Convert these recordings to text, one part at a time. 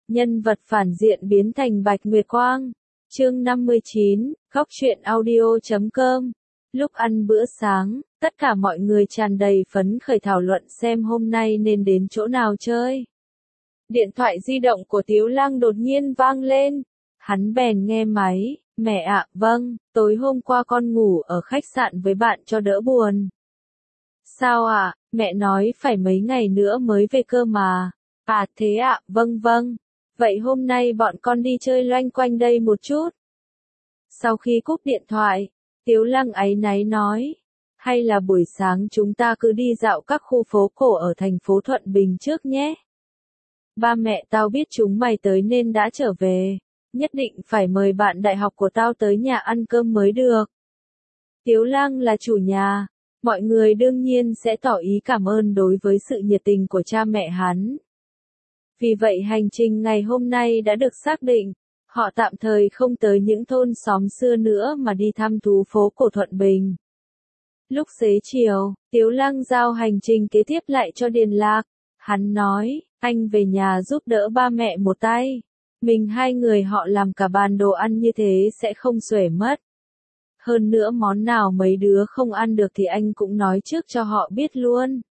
Nhân vật phản diện biến thành Bạch Nguyệt Quang. Chương 59, Góc truyện audio.com. Lúc ăn bữa sáng, tất cả mọi người tràn đầy phấn khởi thảo luận xem hôm nay nên đến chỗ nào chơi. Điện thoại di động của Tiếu Lăng đột nhiên vang lên. Hắn bèn nghe máy, mẹ ạ, vâng, tối hôm qua con ngủ ở khách sạn với bạn cho đỡ buồn. Sao ạ, mẹ nói phải mấy ngày nữa mới về cơ mà. À thế ạ, vâng vâng. Vậy hôm nay bọn con đi chơi loanh quanh đây một chút. Sau khi cúp điện thoại, Tiếu Lăng áy náy nói, hay là buổi sáng chúng ta cứ đi dạo các khu phố cổ ở thành phố Thuận Bình trước nhé. Ba mẹ tao biết chúng mày tới nên đã trở về, nhất định phải mời bạn đại học của tao tới nhà ăn cơm mới được. Tiếu Lăng là chủ nhà, mọi người đương nhiên sẽ tỏ ý cảm ơn đối với sự nhiệt tình của cha mẹ hắn. Vì vậy hành trình ngày hôm nay đã được xác định, họ tạm thời không tới những thôn xóm xưa nữa mà đi thăm thú phố cổ Thuận Bình. Lúc xế chiều, Tiếu Lăng giao hành trình kế tiếp lại cho Điền Lạc. Hắn nói, anh về nhà giúp đỡ ba mẹ một tay. Mình hai người họ làm cả bàn đồ ăn như thế sẽ không xuể mất. Hơn nữa món nào mấy đứa không ăn được thì anh cũng nói trước cho họ biết luôn.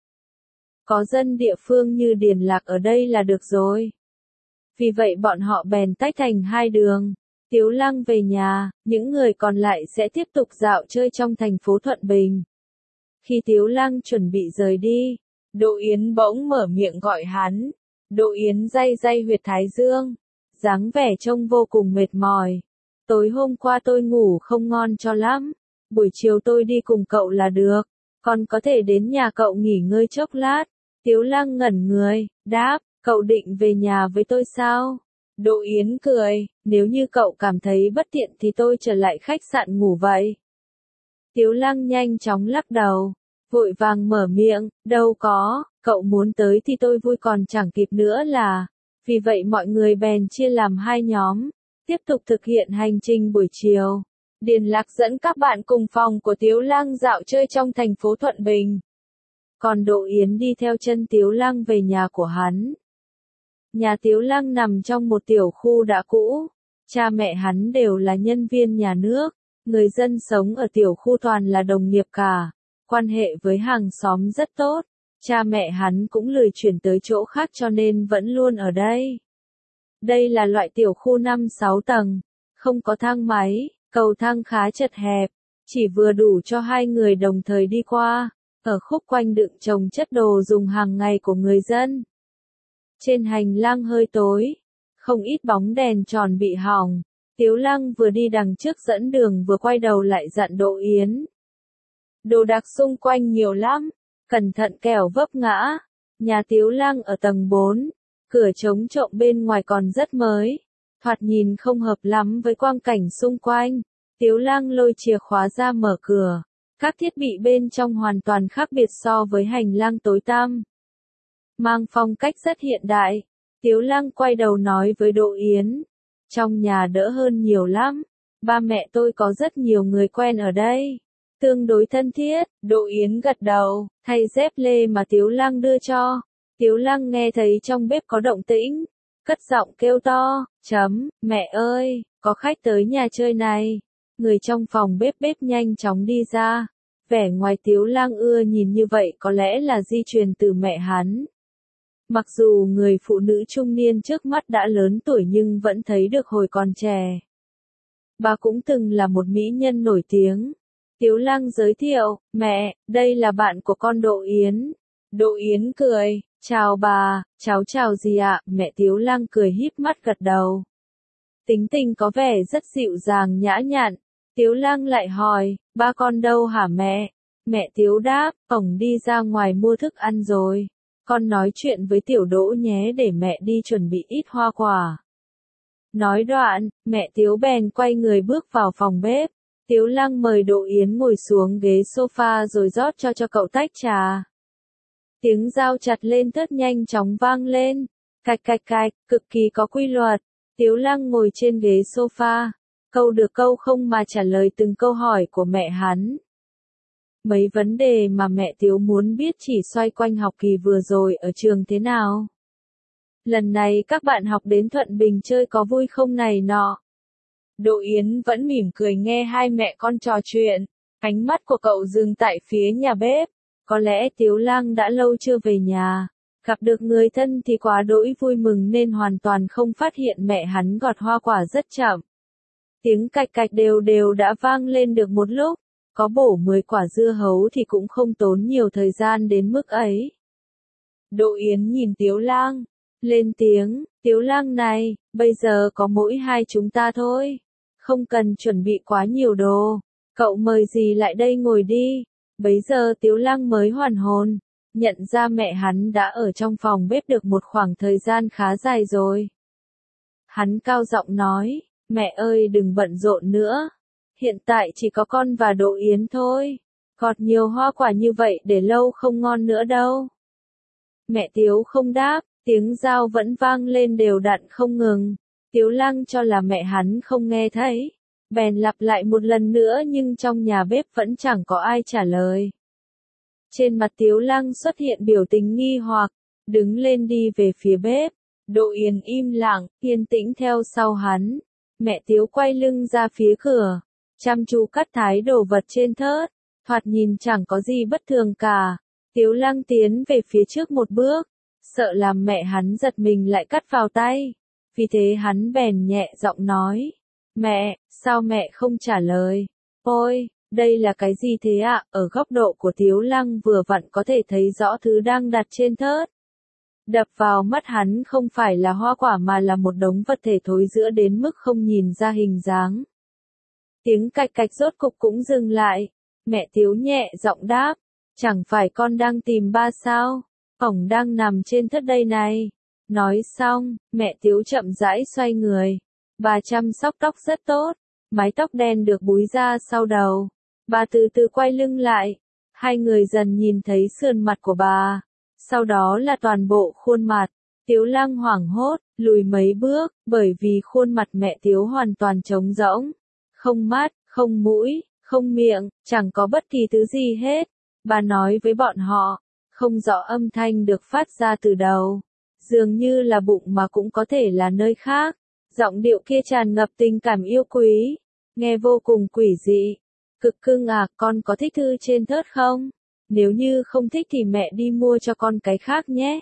Có dân địa phương như Điền Lạc ở đây là được rồi. Vì vậy bọn họ bèn tách thành hai đường. Tiếu Lăng về nhà, những người còn lại sẽ tiếp tục dạo chơi trong thành phố Thuận Bình. Khi Tiếu Lăng chuẩn bị rời đi, Đỗ Yến bỗng mở miệng gọi hắn. Đỗ Yến day day huyệt thái dương, dáng vẻ trông vô cùng mệt mỏi. Tối hôm qua tôi ngủ không ngon cho lắm, buổi chiều tôi đi cùng cậu là được, con có thể đến nhà cậu nghỉ ngơi chốc lát. Tiếu Lăng ngẩn người, đáp, cậu định về nhà với tôi sao? Đỗ Yến cười, nếu như cậu cảm thấy bất tiện thì tôi trở lại khách sạn ngủ vậy. Tiếu Lăng nhanh chóng lắc đầu, vội vàng mở miệng, đâu có, cậu muốn tới thì tôi vui còn chẳng kịp nữa là. Vì vậy mọi người bèn chia làm hai nhóm, tiếp tục thực hiện hành trình buổi chiều. Điền Lạc dẫn các bạn cùng phòng của Tiếu Lăng dạo chơi trong thành phố Thuận Bình. Còn Đỗ Yến đi theo chân Tiếu Lăng về nhà của hắn. Nhà Tiếu Lăng nằm trong một tiểu khu đã cũ. Cha mẹ hắn đều là nhân viên nhà nước. Người dân sống ở tiểu khu toàn là đồng nghiệp cả. Quan hệ với hàng xóm rất tốt. Cha mẹ hắn cũng lười chuyển tới chỗ khác cho nên vẫn luôn ở đây. Đây là loại tiểu khu 5-6 tầng. Không có thang máy, cầu thang khá chật hẹp. Chỉ vừa đủ cho hai người đồng thời đi qua. Ở khúc quanh đựng chồng chất đồ dùng hàng ngày của người dân. Trên hành lang hơi tối, không ít bóng đèn tròn bị hỏng. Tiếu Lăng vừa đi đằng trước dẫn đường vừa quay đầu lại dặn Đỗ Yến. Đồ đạc xung quanh nhiều lắm, cẩn thận kẻo vấp ngã. Nhà Tiếu Lăng ở tầng 4, cửa chống trộm bên ngoài còn rất mới, thoạt nhìn không hợp lắm với quang cảnh xung quanh. Tiếu Lăng lôi chìa khóa ra mở cửa. Các thiết bị bên trong hoàn toàn khác biệt so với hành lang tối tăm. Mang phong cách rất hiện đại. Tiếu Lăng quay đầu nói với Đỗ Yến. Trong nhà đỡ hơn nhiều lắm. Ba mẹ tôi có rất nhiều người quen ở đây. Tương đối thân thiết. Đỗ Yến gật đầu, thay dép lê mà Tiếu Lăng đưa cho. Tiếu Lăng nghe thấy trong bếp có động tĩnh. Cất giọng kêu to, mẹ ơi, có khách tới nhà chơi này. Người trong phòng bếp nhanh chóng đi ra. Vẻ ngoài Tiếu Lăng ưa nhìn như vậy có lẽ là di truyền từ mẹ hắn. Mặc dù người phụ nữ trung niên trước mắt đã lớn tuổi nhưng vẫn thấy được hồi còn trẻ. Bà cũng từng là một mỹ nhân nổi tiếng. Tiếu Lăng giới thiệu, mẹ, đây là bạn của con Đỗ Yến. Đỗ Yến cười, chào bà, cháu chào gì ạ? Mẹ Tiếu Lăng cười híp mắt gật đầu. Tính tình có vẻ rất dịu dàng nhã nhặn. Tiếu Lăng lại hỏi, ba con đâu hả mẹ? Mẹ Tiếu đáp, ổng đi ra ngoài mua thức ăn rồi. Con nói chuyện với Tiểu Đỗ nhé để mẹ đi chuẩn bị ít hoa quả. Nói đoạn, mẹ Tiếu bèn quay người bước vào phòng bếp. Tiếu Lăng mời Đỗ Yến ngồi xuống ghế sofa rồi rót cho cậu tách trà. Tiếng dao chặt lên thớt nhanh chóng vang lên. Cạch cạch cạch, cực kỳ có quy luật. Tiếu Lăng ngồi trên ghế sofa. Câu được câu không mà trả lời từng câu hỏi của mẹ hắn. Mấy vấn đề mà mẹ Tiếu muốn biết chỉ xoay quanh học kỳ vừa rồi ở trường thế nào. lần này các bạn học đến Thuận Bình chơi có vui không này nọ. Đỗ Yến vẫn mỉm cười nghe hai mẹ con trò chuyện, ánh mắt của cậu dừng tại phía nhà bếp. Có lẽ Tiếu Lang đã lâu chưa về nhà, gặp được người thân thì quá đỗi vui mừng nên hoàn toàn không phát hiện mẹ hắn gọt hoa quả rất chậm. Tiếng cạch cạch đều đều đã vang lên được một lúc, có bổ 10 quả dưa hấu thì cũng không tốn nhiều thời gian đến mức ấy. Đỗ Yến nhìn Tiếu Lang, lên tiếng, Tiếu Lang này, bây giờ có mỗi hai chúng ta thôi, không cần chuẩn bị quá nhiều đồ, cậu mời gì lại đây ngồi đi. Bấy giờ Tiếu Lang mới hoàn hồn, nhận ra mẹ hắn đã ở trong phòng bếp được một khoảng thời gian khá dài rồi. Hắn cao giọng nói, mẹ ơi đừng bận rộn nữa, hiện tại chỉ có con và Đỗ Yến thôi, gọt nhiều hoa quả như vậy để lâu không ngon nữa đâu. Mẹ Tiếu không đáp, tiếng dao vẫn vang lên đều đặn không ngừng. Tiếu Lang cho là mẹ hắn không nghe thấy, bèn lặp lại một lần nữa nhưng trong nhà bếp vẫn chẳng có ai trả lời. Trên mặt Tiếu Lang xuất hiện biểu tình nghi hoặc, đứng lên đi về phía bếp. Đỗ Yến im lặng, yên tĩnh theo sau hắn. Mẹ Tiếu quay lưng ra phía cửa, chăm chú cắt thái đồ vật trên thớt, thoạt nhìn chẳng có gì bất thường cả. Tiếu Lang tiến về phía trước một bước, sợ làm mẹ hắn giật mình lại cắt vào tay. Vì thế hắn bèn nhẹ giọng nói, mẹ, sao mẹ không trả lời? Ôi, đây là cái gì thế ạ? Ở góc độ của Tiếu Lang vừa vặn có thể thấy rõ thứ đang đặt trên thớt. Đập vào mắt hắn không phải là hoa quả mà là một đống vật thể thối rữa đến mức không nhìn ra hình dáng. Tiếng cạch cạch rốt cục cũng dừng lại. Mẹ Tiếu nhẹ giọng đáp, chẳng phải con đang tìm ba sao? Ổng đang nằm trên thớt đây này. Nói xong, mẹ Tiếu chậm rãi xoay người. Bà chăm sóc tóc rất tốt, mái tóc đen được búi ra sau đầu. Bà từ từ quay lưng lại, hai người dần nhìn thấy sườn mặt của bà, sau đó là toàn bộ khuôn mặt. Tiếu Lang hoảng hốt, lùi mấy bước, bởi vì khuôn mặt mẹ Tiếu hoàn toàn trống rỗng. Không mắt, không mũi, không miệng, chẳng có bất kỳ thứ gì hết. Bà nói với bọn họ, không rõ âm thanh được phát ra từ đầu. Dường như là bụng mà cũng có thể là nơi khác. Giọng điệu kia tràn ngập tình cảm yêu quý, nghe vô cùng quỷ dị. Cực cưng à, con có thích thư trên thớt không? Nếu như không thích thì mẹ đi mua cho con cái khác nhé.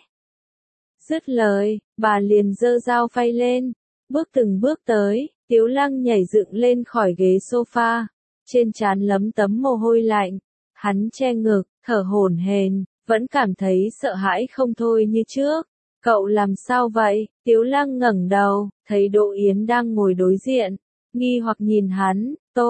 Dứt lời, bà liền giơ dao phay lên, bước từng bước tới. Tiếu Lang nhảy dựng lên khỏi ghế sofa, trên trán lấm tấm mồ hôi lạnh. Hắn che ngực, thở hổn hển, vẫn cảm thấy sợ hãi không thôi như trước. Cậu làm sao vậy? Tiếu Lang ngẩng đầu, thấy Đỗ Yến đang ngồi đối diện, nghi hoặc nhìn hắn.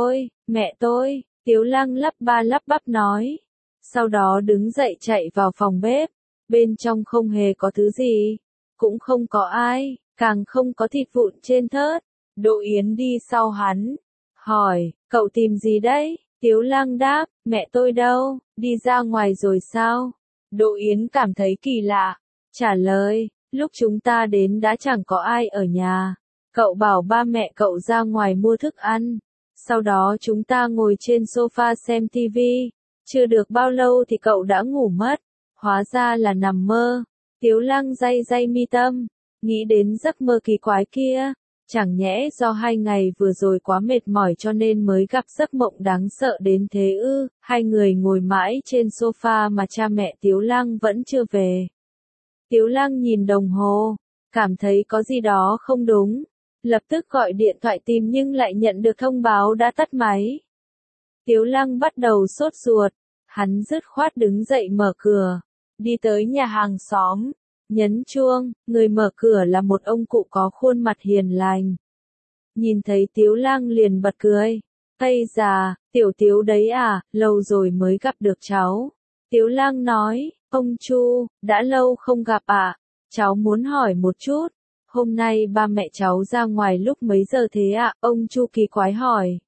Mẹ tôi, Tiếu Lang lắp ba lắp bắp nói. Sau đó đứng dậy chạy vào phòng bếp, bên trong không hề có thứ gì, cũng không có ai, càng không có thịt vụn trên thớt. Đỗ Yến đi sau hắn, hỏi, cậu tìm gì đấy? Tiếu Lang đáp, mẹ tôi đâu, đi ra ngoài rồi sao? Đỗ Yến cảm thấy kỳ lạ, trả lời, lúc chúng ta đến đã chẳng có ai ở nhà. Cậu bảo ba mẹ cậu ra ngoài mua thức ăn. Sau đó chúng ta ngồi trên sofa xem TV. Chưa được bao lâu thì cậu đã ngủ mất. Hóa ra là nằm mơ. Tiếu Lang day day mi tâm, nghĩ đến giấc mơ kỳ quái kia. Chẳng nhẽ do 2 ngày vừa rồi quá mệt mỏi cho nên mới gặp giấc mộng đáng sợ đến thế ư? Hai người ngồi mãi trên sofa mà cha mẹ Tiếu Lang vẫn chưa về. Tiếu Lang nhìn đồng hồ, cảm thấy có gì đó không đúng. Lập tức gọi điện thoại tìm nhưng lại nhận được thông báo đã tắt máy. Tiếu Lang bắt đầu sốt ruột, hắn dứt khoát đứng dậy mở cửa, đi tới nhà hàng xóm, nhấn chuông, người mở cửa là một ông cụ có khuôn mặt hiền lành. Nhìn thấy Tiếu Lang liền bật cười, "Ây già, tiểu Tiếu đấy à, lâu rồi mới gặp được cháu." Tiếu Lang nói, "Ông Chu, đã lâu không gặp ạ, cháu muốn hỏi một chút. Hôm nay ba mẹ cháu ra ngoài lúc mấy giờ thế ạ?" Ông Chu kỳ quái hỏi.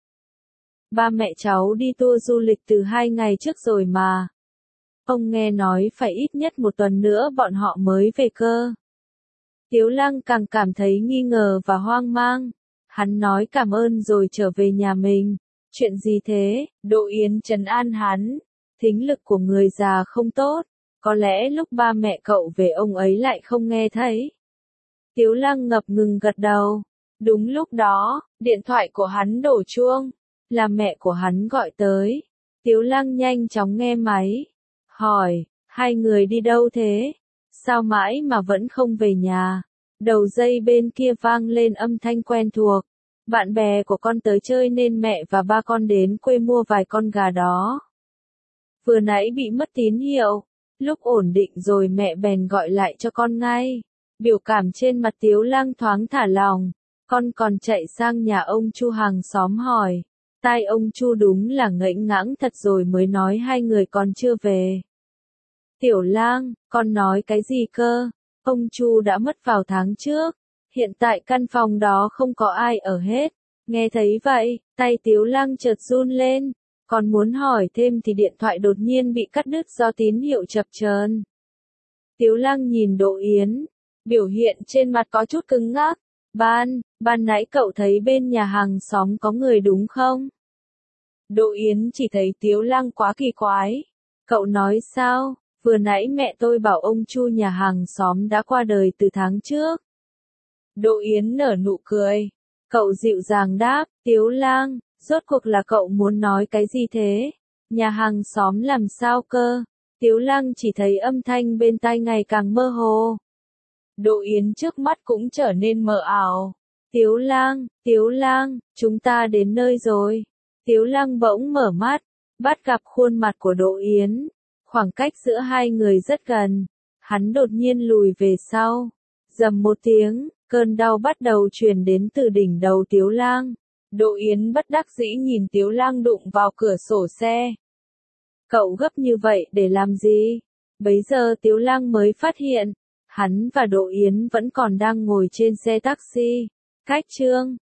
"Ba mẹ cháu đi tour du lịch từ 2 ngày trước rồi mà. Ông nghe nói phải ít nhất 1 tuần nữa bọn họ mới về cơ." Tiếu Lang càng cảm thấy nghi ngờ và hoang mang. Hắn nói cảm ơn rồi trở về nhà mình. "Chuyện gì thế?" Đỗ Yến trấn an hắn. "Thính lực của người già không tốt. Có lẽ lúc ba mẹ cậu về ông ấy lại không nghe thấy." Tiếu Lăng ngập ngừng gật đầu. Đúng lúc đó, điện thoại của hắn đổ chuông, là mẹ của hắn gọi tới. Tiếu Lăng nhanh chóng nghe máy, hỏi, hai người đi đâu thế? Sao mãi mà vẫn không về nhà? Đầu dây bên kia vang lên âm thanh quen thuộc. Bạn bè của con tới chơi nên mẹ và ba con đến quê mua vài con gà đó. Vừa nãy bị mất tín hiệu, lúc ổn định rồi mẹ bèn gọi lại cho con ngay. Biểu cảm trên mặt Tiếu Lăng thoáng thả lỏng, con còn chạy sang nhà ông Chu hàng xóm hỏi. Tai ông Chu đúng là ngẫnh ngãng thật rồi mới nói hai người còn chưa về. Tiểu Lang, con nói cái gì cơ? Ông Chu đã mất vào tháng trước, hiện tại căn phòng đó không có ai ở hết. Nghe thấy vậy, tay Tiếu Lăng chợt run lên, còn muốn hỏi thêm thì điện thoại đột nhiên bị cắt đứt do tín hiệu chập chờn. Tiếu Lăng nhìn Đỗ Yến, biểu hiện trên mặt có chút cứng ngắc. Ban nãy cậu thấy bên nhà hàng xóm có người đúng không? Đỗ Yến chỉ thấy Tiếu Lăng quá kỳ quái. Cậu nói sao? Vừa nãy mẹ tôi bảo ông Chu nhà hàng xóm đã qua đời từ tháng trước. Đỗ Yến nở nụ cười. Cậu dịu dàng đáp, Tiếu Lang, rốt cuộc là cậu muốn nói cái gì thế? Nhà hàng xóm làm sao cơ? Tiếu Lang chỉ thấy âm thanh bên tai ngày càng mơ hồ. Đỗ Yến trước mắt cũng trở nên mờ ảo. Tiếu Lang, chúng ta đến nơi rồi. Tiếu Lang bỗng mở mắt, bắt gặp khuôn mặt của Đỗ Yến. Khoảng cách giữa hai người rất gần. Hắn đột nhiên lùi về sau. Rầm một tiếng, cơn đau bắt đầu truyền đến từ đỉnh đầu Tiếu Lang. Đỗ Yến bất đắc dĩ nhìn Tiếu Lang đụng vào cửa sổ xe. Cậu gấp như vậy để làm gì? Bấy giờ Tiếu Lang mới phát hiện, hắn và Đỗ Yến vẫn còn đang ngồi trên xe taxi. Cách chương